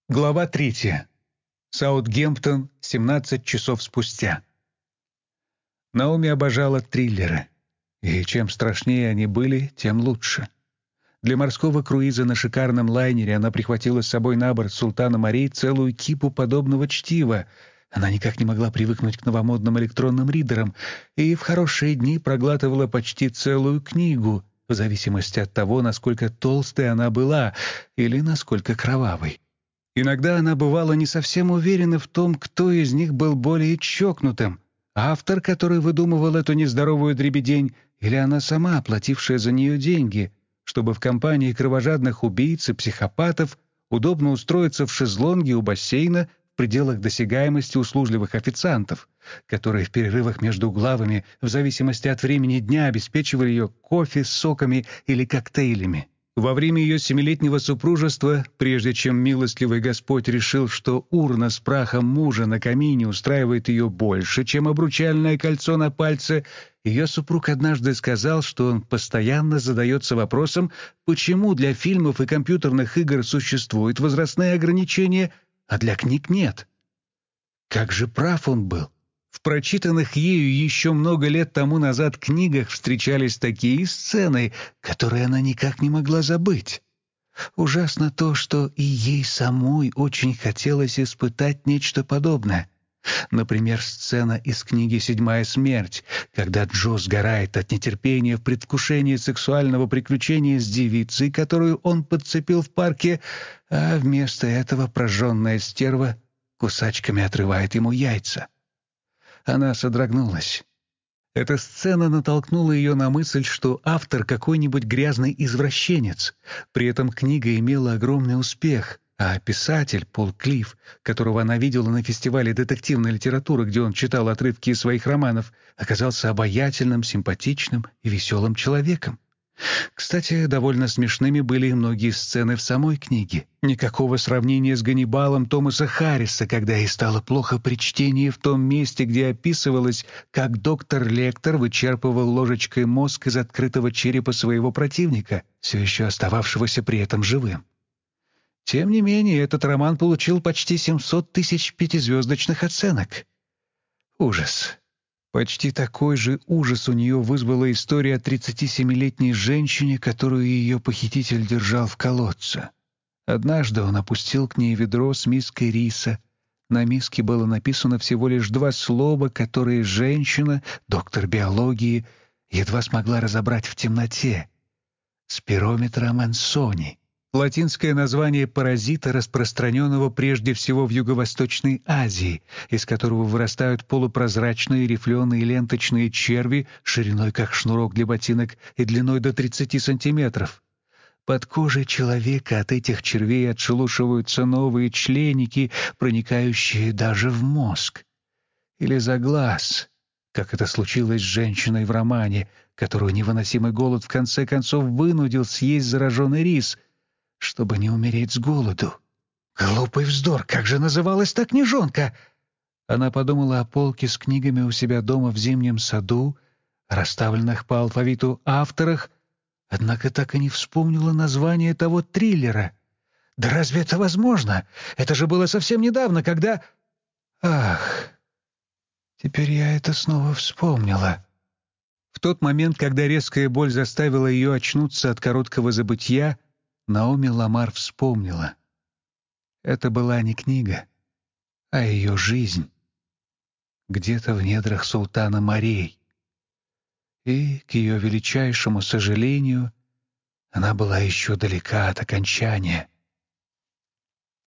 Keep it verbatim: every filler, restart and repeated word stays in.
Глава третья. Саутгемптон, семнадцать часов спустя. Наоми обожала триллеры, и чем страшнее они были, тем лучше. Для морского круиза на шикарном лайнере она прихватила с собой на борт «Султана морей» целую кипу подобного чтива. Она никак не могла привыкнуть к новомодным электронным ридерам и в хорошие дни проглатывала почти целую книгу, в зависимости от того, насколько толстой она была или насколько кровавой. Иногда она бывала не совсем уверена в том, кто из них был более чокнутым: автор, который выдумывал эту нездоровую дребедень, или она сама, оплатившая за нее деньги, чтобы в компании кровожадных убийц и психопатов удобно устроиться в шезлонге у бассейна в пределах досягаемости услужливых официантов, которые в перерывах между главами, в зависимости от времени дня, обеспечивали ее кофе, соками или коктейлями. Во время ее семилетнего супружества, прежде чем милостливый Господь решил, что урна с прахом мужа на камине устраивает ее больше, чем обручальное кольцо на пальце, ее супруг однажды сказал, что он постоянно задается вопросом, почему для фильмов и компьютерных игр существуют возрастные ограничения, а для книг нет. Как же прав он был! В прочитанных ею еще много лет тому назад книгах встречались такие сцены, которые она никак не могла забыть. Ужасно то, что и ей самой очень хотелось испытать нечто подобное. Например, сцена из книги «Седьмая смерть», когда Джо сгорает от нетерпения в предвкушении сексуального приключения с девицей, которую он подцепил в парке, а вместо этого прожженная стерва кусачками отрывает ему яйца. Она содрогнулась. Эта сцена натолкнула ее на мысль, что автор какой-нибудь грязный извращенец. При этом книга имела огромный успех, а писатель Пол Клифф, которого она видела на фестивале детективной литературы, где он читал отрывки из своих романов, оказался обаятельным, симпатичным и веселым человеком. Кстати, довольно смешными были и многие сцены в самой книге. Никакого сравнения с Ганнибалом Томаса Харриса, когда ей стало плохо при чтении в том месте, где описывалось, как доктор Лектор вычерпывал ложечкой мозг из открытого черепа своего противника, все еще остававшегося при этом живым. Тем не менее, этот роман получил почти семьсот тысяч пятизвездочных оценок. Ужас. Почти такой же ужас у нее вызвала история о тридцатисемилетней женщине, которую ее похититель держал в колодце. Однажды он опустил к ней ведро с миской риса. На миске было написано всего лишь два слова, которые женщина, доктор биологии, едва смогла разобрать в темноте. «Спирометра мансони». Латинское название паразита, распространенного прежде всего в Юго-Восточной Азии, из которого вырастают полупрозрачные рифленые ленточные черви шириной как шнурок для ботинок и длиной до тридцати сантиметров. Под кожей человека от этих червей отшелушиваются новые членики, проникающие даже в мозг. Или за глаз, как это случилось с женщиной в романе, которую невыносимый голод в конце концов вынудил съесть зараженный рис, чтобы не умереть с голоду. Глупый вздор, как же называлась та книжонка? Она подумала о полке с книгами у себя дома в зимнем саду, расставленных по алфавиту авторах, однако так и не вспомнила название того триллера. Да разве это возможно? Это же было совсем недавно, когда... Ах, теперь я это снова вспомнила. В тот момент, когда резкая боль заставила ее очнуться от короткого забытья, Наоми Ламар вспомнила. Это была не книга, а ее жизнь. Где-то в недрах Султана морей. И, к ее величайшему сожалению, она была еще далека от окончания.